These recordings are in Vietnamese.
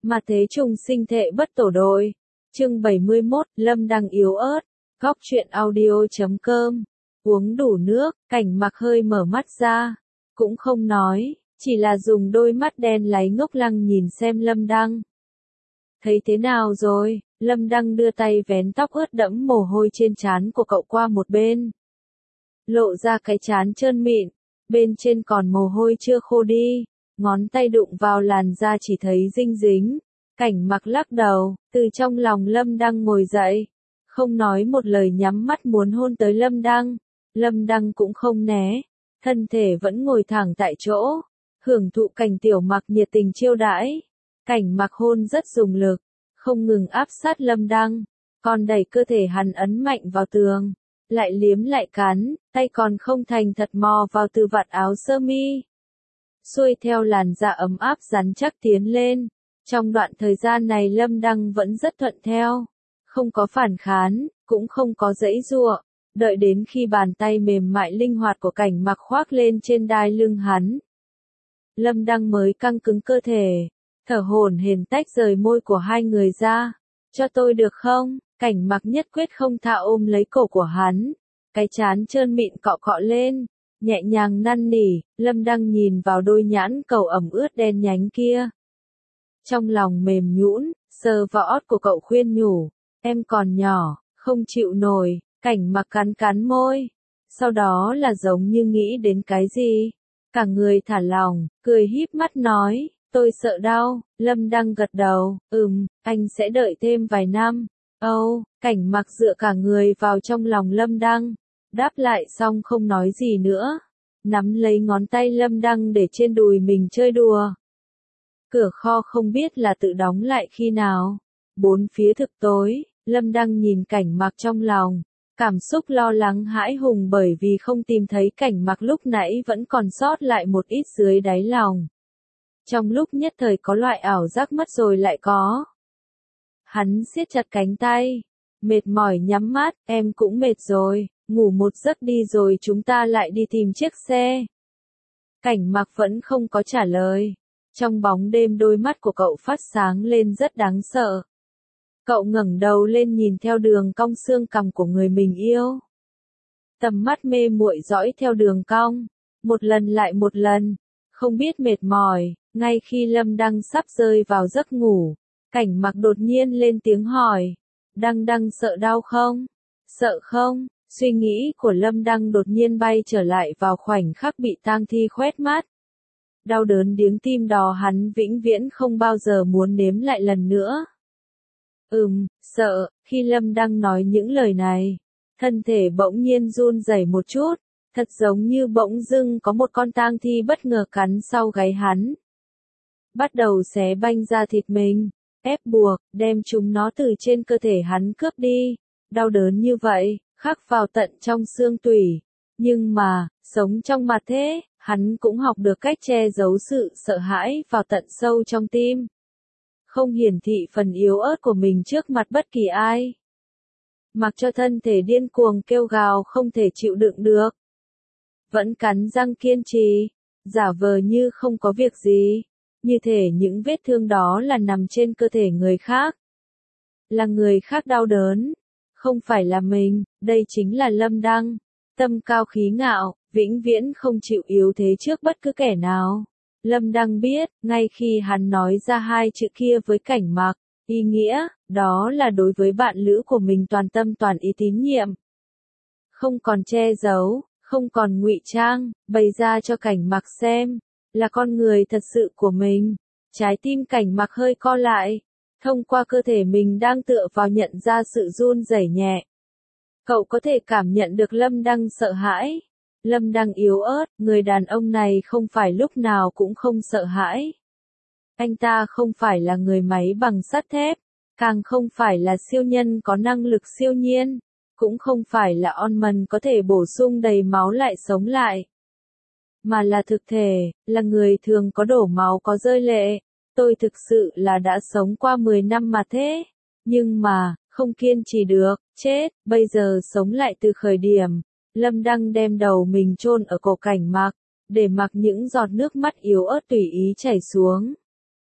Mà thế trùng sinh thệ bất tổ đội. Chương 71, Lâm Đăng yếu ớt. Góc truyện audio.com. Uống đủ nước, Cảnh Mặc hơi mở mắt ra. Cũng không nói, chỉ là dùng đôi mắt đen láy ngốc lăng nhìn xem Lâm Đăng. Thấy thế nào rồi? Lâm Đăng đưa tay vén tóc ướt đẫm mồ hôi trên trán của cậu qua một bên. Lộ ra cái trán trơn mịn, bên trên còn mồ hôi chưa khô đi, ngón tay đụng vào làn da chỉ thấy dinh dính. Cảnh Mặc lắc đầu, từ trong lòng Lâm Đăng ngồi dậy, không nói một lời nhắm mắt muốn hôn tới Lâm Đăng. Lâm Đăng cũng không né, thân thể vẫn ngồi thẳng tại chỗ, hưởng thụ cảnh Tiểu Mặc nhiệt tình chiêu đãi. Cảnh Mặc hôn rất dùng lực, không ngừng áp sát Lâm Đăng, còn đẩy cơ thể hắn ấn mạnh vào tường, lại liếm lại cắn, tay còn không thành thật mò vào từ vạt áo sơ mi. Xuôi theo làn da ấm áp rắn chắc tiến lên. Trong đoạn thời gian này Lâm Đăng vẫn rất thuận theo, không có phản kháng, cũng không có giãy giụa, đợi đến khi bàn tay mềm mại linh hoạt của Cảnh Mặc khoác lên trên đai lưng hắn. Lâm Đăng mới căng cứng cơ thể, thở hổn hển tách rời môi của hai người ra. Cho tôi được không? Cảnh Mặc nhất quyết không tha ôm lấy cổ của hắn, cái trán trơn mịn cọ cọ lên, nhẹ nhàng năn nỉ. Lâm Đăng nhìn vào đôi nhãn cầu ẩm ướt đen nhánh kia. Trong lòng mềm nhũn, sờ vào ót của cậu khuyên nhủ, em còn nhỏ, không chịu nổi. Cảnh Mặc cắn cắn môi, sau đó là giống như nghĩ đến cái gì, cả người thả lỏng, cười híp mắt nói, tôi sợ đau. Lâm Đăng gật đầu, anh sẽ đợi thêm vài năm. Cảnh Mặc dựa cả người vào trong lòng Lâm Đăng, đáp lại xong không nói gì nữa, nắm lấy ngón tay Lâm Đăng để trên đùi mình chơi đùa. Cửa kho không biết là tự đóng lại khi nào. Bốn phía thực tối, Lâm Đăng nhìn Cảnh Mặc trong lòng, cảm xúc lo lắng hãi hùng bởi vì không tìm thấy Cảnh Mặc lúc nãy vẫn còn sót lại một ít dưới đáy lòng. Trong lúc nhất thời có loại ảo giác mất rồi lại có. Hắn siết chặt cánh tay, mệt mỏi nhắm mắt, em cũng mệt rồi, ngủ một giấc đi rồi chúng ta lại đi tìm chiếc xe. Cảnh Mặc vẫn không có trả lời. Trong bóng đêm đôi mắt của cậu phát sáng lên rất đáng sợ. Cậu ngẩng đầu lên nhìn theo đường cong xương cằm của người mình yêu. Tầm mắt mê muội dõi theo đường cong, một lần lại một lần, không biết mệt mỏi. Ngay khi Lâm Đăng sắp rơi vào giấc ngủ, Cảnh Mặc đột nhiên lên tiếng hỏi, Đăng sợ đau không? Sợ không? Suy nghĩ của Lâm Đăng đột nhiên bay trở lại vào khoảnh khắc bị tang thi khoét mắt. Đau đớn điếng tim đỏ hắn vĩnh viễn không bao giờ muốn nếm lại lần nữa. Sợ. Khi Lâm Đăng nói những lời này, thân thể bỗng nhiên run rẩy một chút, thật giống như bỗng dưng có một con tang thi bất ngờ cắn sau gáy hắn. Bắt đầu xé banh da thịt mình, ép buộc, đem chúng nó từ trên cơ thể hắn cướp đi. Đau đớn như vậy, khắc vào tận trong xương tủy. Nhưng mà, sống trong mặt thế, hắn cũng học được cách che giấu sự sợ hãi vào tận sâu trong tim. Không hiển thị phần yếu ớt của mình trước mặt bất kỳ ai. Mặc cho thân thể điên cuồng kêu gào không thể chịu đựng được. Vẫn cắn răng kiên trì, giả vờ như không có việc gì. Như thể những vết thương đó là nằm trên cơ thể người khác. Là người khác đau đớn. Không phải là mình, đây chính là Lâm Đăng. Tâm cao khí ngạo, vĩnh viễn không chịu yếu thế trước bất cứ kẻ nào. Lâm Đăng biết, ngay khi hắn nói ra hai chữ kia với Cảnh Mặc, ý nghĩa, đó là đối với bạn lữ của mình toàn tâm toàn ý tín nhiệm. Không còn che giấu, không còn ngụy trang, bày ra cho Cảnh Mặc xem, là con người thật sự của mình. Trái tim Cảnh Mặc hơi co lại, thông qua cơ thể mình đang tựa vào nhận ra sự run rẩy nhẹ. Cậu có thể cảm nhận được Lâm Đăng sợ hãi. Lâm Đăng yếu ớt, người đàn ông này không phải lúc nào cũng không sợ hãi. Anh ta không phải là người máy bằng sắt thép, càng không phải là siêu nhân có năng lực siêu nhiên, cũng không phải là Onman có thể bổ sung đầy máu lại sống lại. Mà là thực thể, là người thường có đổ máu có rơi lệ. Tôi thực sự là đã sống qua 10 năm mà thế. Nhưng mà, không kiên trì được, chết, bây giờ sống lại từ khởi điểm. Lâm Đăng đem đầu mình chôn ở cổ Cảnh Mặc, để mặc những giọt nước mắt yếu ớt tùy ý chảy xuống.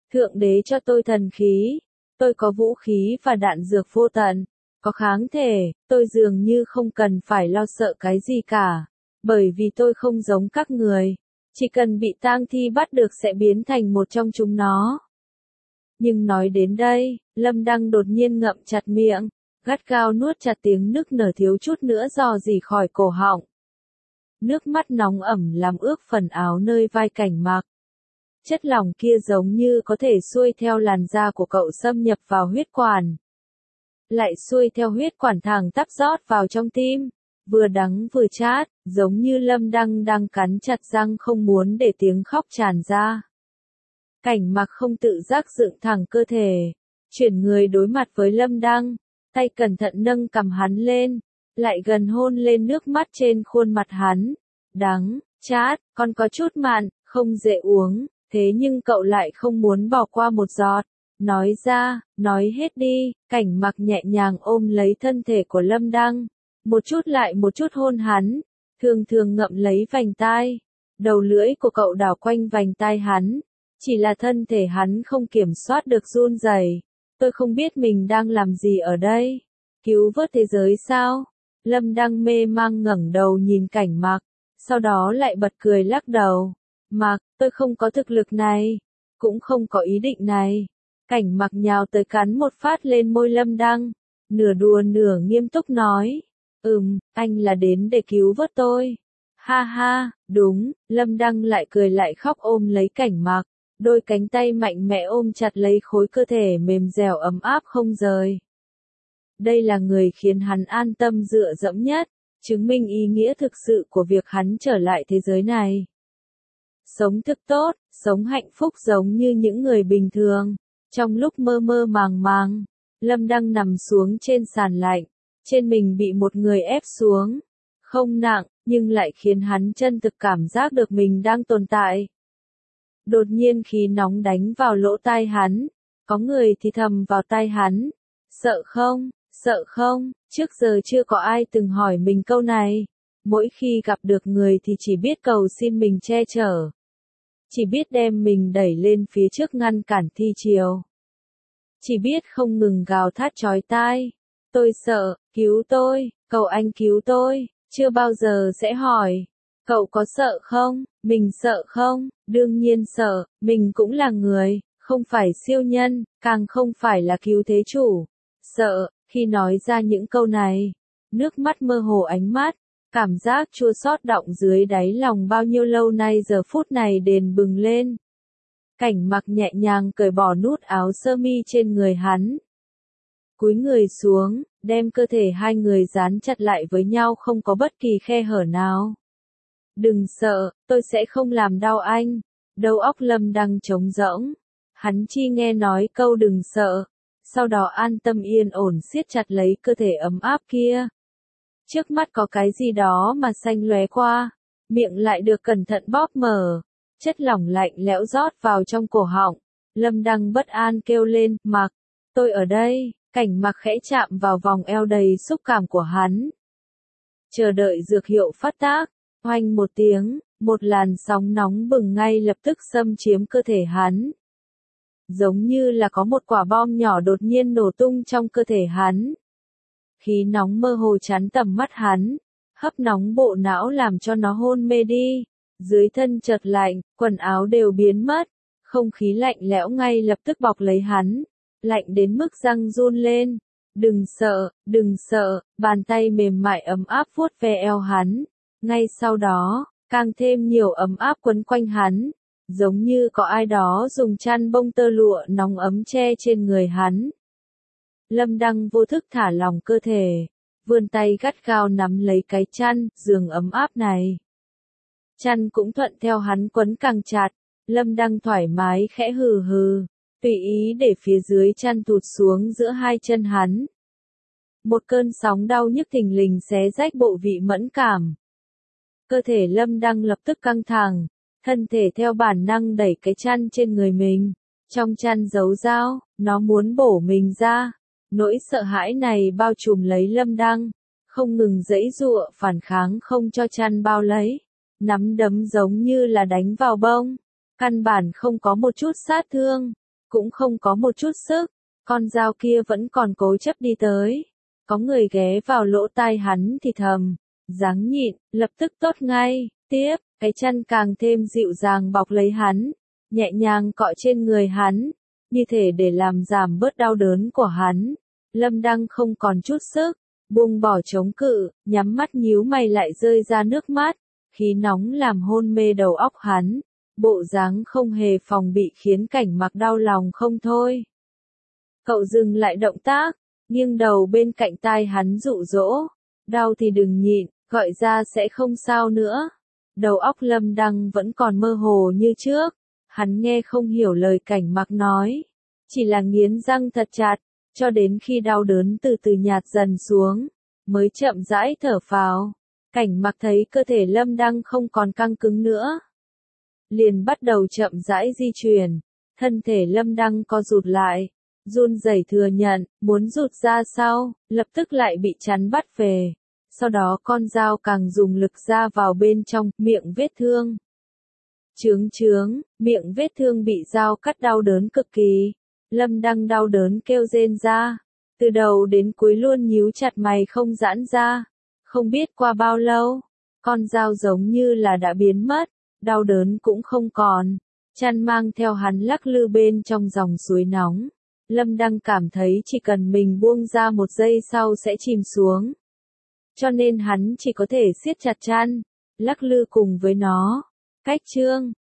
Thượng đế cho tôi thần khí, tôi có vũ khí và đạn dược vô tận, có kháng thể, tôi dường như không cần phải lo sợ cái gì cả, bởi vì tôi không giống các người, chỉ cần bị tang thi bắt được sẽ biến thành một trong chúng nó. Nhưng nói đến đây, Lâm Đăng đột nhiên ngậm chặt miệng, gắt gao nuốt chặt tiếng nức nở thiếu chút nữa rò rỉ khỏi cổ họng. Nước mắt nóng ẩm làm ướt phần áo nơi vai Cảnh Mặc. Chất lỏng kia giống như có thể xuôi theo làn da của cậu xâm nhập vào huyết quản. Lại xuôi theo huyết quản thẳng tắp rót vào trong tim, vừa đắng vừa chát, giống như Lâm Đăng đang cắn chặt răng không muốn để tiếng khóc tràn ra. Cảnh Mặc không tự giác dựng thẳng cơ thể, chuyển người đối mặt với Lâm Đăng, tay cẩn thận nâng cằm hắn lên, lại gần hôn lên nước mắt trên khuôn mặt hắn. Đắng, chát, còn có chút mặn, không dễ uống, thế nhưng cậu lại không muốn bỏ qua một giọt. Nói ra, nói hết đi. Cảnh Mặc nhẹ nhàng ôm lấy thân thể của Lâm Đăng, một chút lại một chút hôn hắn, thường thường ngậm lấy vành tai. Đầu lưỡi của cậu đảo quanh vành tai hắn, chỉ là thân thể hắn không kiểm soát được run rẩy. Tôi không biết mình đang làm gì ở đây. Cứu vớt thế giới sao? Lâm Đăng mê mang ngẩng đầu nhìn Cảnh Mặc, sau đó lại bật cười lắc đầu. Mặc, tôi không có thực lực này, cũng không có ý định này. Cảnh Mặc nhào tới cắn một phát lên môi Lâm Đăng, nửa đùa nửa nghiêm túc nói. Anh là đến để cứu vớt tôi. Ha ha, đúng. Lâm Đăng lại cười lại khóc ôm lấy Cảnh Mặc, đôi cánh tay mạnh mẽ ôm chặt lấy khối cơ thể mềm dẻo ấm áp không rời. Đây là người khiến hắn an tâm dựa dẫm nhất, chứng minh ý nghĩa thực sự của việc hắn trở lại thế giới này. Sống thực tốt, sống hạnh phúc giống như những người bình thường. Trong lúc mơ mơ màng màng, Lâm Đăng nằm xuống trên sàn lạnh, trên mình bị một người ép xuống. Không nặng, nhưng lại khiến hắn chân thực cảm giác được mình đang tồn tại. Đột nhiên khí nóng đánh vào lỗ tai hắn, có người thì thầm vào tai hắn. Sợ không, sợ không, trước giờ chưa có ai từng hỏi mình câu này. Mỗi khi gặp được người thì chỉ biết cầu xin mình che chở. Chỉ biết đem mình đẩy lên phía trước ngăn cản thi chiều. Chỉ biết không ngừng gào thét chói tai. Tôi sợ, cứu tôi, cầu anh cứu tôi, chưa bao giờ sẽ hỏi. Cậu có sợ không? Mình sợ không? Đương nhiên sợ, mình cũng là người, không phải siêu nhân, càng không phải là cứu thế chủ. Sợ, khi nói ra những câu này, nước mắt mơ hồ ánh mắt, cảm giác chua xót đọng dưới đáy lòng bao nhiêu lâu nay giờ phút này đền bừng lên. Cảnh Mặc nhẹ nhàng cởi bỏ nút áo sơ mi trên người hắn. Cúi người xuống, đem cơ thể hai người dán chặt lại với nhau không có bất kỳ khe hở nào. Đừng sợ, tôi sẽ không làm đau anh. Đầu óc Lâm Đăng trống rỗng. Hắn chỉ nghe nói câu đừng sợ, sau đó an tâm yên ổn siết chặt lấy cơ thể ấm áp kia. Trước mắt có cái gì đó mà xanh lóe qua, miệng lại được cẩn thận bóp mở. Chất lỏng lạnh lẽo rót vào trong cổ họng. Lâm Đăng bất an kêu lên, Mặc, tôi ở đây. Cảnh Mặc khẽ chạm vào vòng eo đầy xúc cảm của hắn. Chờ đợi dược hiệu phát tác, oanh một tiếng, một làn sóng nóng bừng ngay lập tức xâm chiếm cơ thể hắn. Giống như là có một quả bom nhỏ đột nhiên nổ tung trong cơ thể hắn. Khí nóng mơ hồ chắn tầm mắt hắn, hấp nóng bộ não làm cho nó hôn mê đi. Dưới thân chợt lạnh, quần áo đều biến mất, không khí lạnh lẽo ngay lập tức bọc lấy hắn, lạnh đến mức răng run lên. Đừng sợ, bàn tay mềm mại ấm áp vuốt ve eo hắn. Ngay sau đó, càng thêm nhiều ấm áp quấn quanh hắn, giống như có ai đó dùng chăn bông tơ lụa nóng ấm che trên người hắn. Lâm Đăng vô thức thả lỏng cơ thể, vươn tay gắt gao nắm lấy cái chăn, giường ấm áp này. Chăn cũng thuận theo hắn quấn càng chặt, Lâm Đăng thoải mái khẽ hừ hừ, tùy ý để phía dưới chăn tụt xuống giữa hai chân hắn. Một cơn sóng đau nhức thình lình xé rách bộ vị mẫn cảm. Cơ thể Lâm Đăng lập tức căng thẳng, thân thể theo bản năng đẩy cái chăn trên người mình. Trong chăn giấu dao, nó muốn bổ mình ra. Nỗi sợ hãi này bao trùm lấy Lâm Đăng, không ngừng giãy giụa phản kháng không cho chăn bao lấy. Nắm đấm giống như là đánh vào bông, căn bản không có một chút sát thương. cũng không có một chút sức, con dao kia vẫn còn cố chấp đi tới. Có người ghé vào lỗ tai hắn thì thầm, ráng nhịn, lập tức tốt ngay. Tiếp, cái chăn càng thêm dịu dàng bọc lấy hắn, nhẹ nhàng cọ trên người hắn, như thể để làm giảm bớt đau đớn của hắn. Lâm Đăng không còn chút sức, buông bỏ chống cự, nhắm mắt nhíu mày lại rơi ra nước mắt, khí nóng làm hôn mê đầu óc hắn, bộ dáng không hề phòng bị khiến Cảnh Mặc đau lòng không thôi. Cậu dừng lại động tác, nghiêng đầu bên cạnh tai hắn dụ dỗ, đau thì đừng nhịn, gọi ra sẽ không sao nữa. Đầu óc Lâm Đăng vẫn còn mơ hồ như trước, hắn nghe không hiểu lời Cảnh Mặc nói, chỉ là nghiến răng thật chặt, cho đến khi đau đớn từ từ nhạt dần xuống, mới chậm rãi thở phào. Cảnh Mặc thấy cơ thể Lâm Đăng không còn căng cứng nữa, liền bắt đầu chậm rãi di chuyển, thân thể Lâm Đăng co rụt lại, run rẩy thừa nhận, muốn rụt ra sau, lập tức lại bị chắn bắt về. Sau đó con dao càng dùng lực ra vào bên trong miệng vết thương. Chướng, miệng vết thương bị dao cắt đau đớn cực kỳ. Lâm Đăng đau đớn kêu rên ra, từ đầu đến cuối luôn nhíu chặt mày không giãn ra. Không biết qua bao lâu, con dao giống như là đã biến mất, đau đớn cũng không còn. Chăn mang theo hắn lắc lư bên trong dòng suối nóng. Lâm Đăng cảm thấy chỉ cần mình buông ra một giây sau sẽ chìm xuống. Cho nên hắn chỉ có thể siết chặt chăn, lắc lư cùng với nó. Cách chương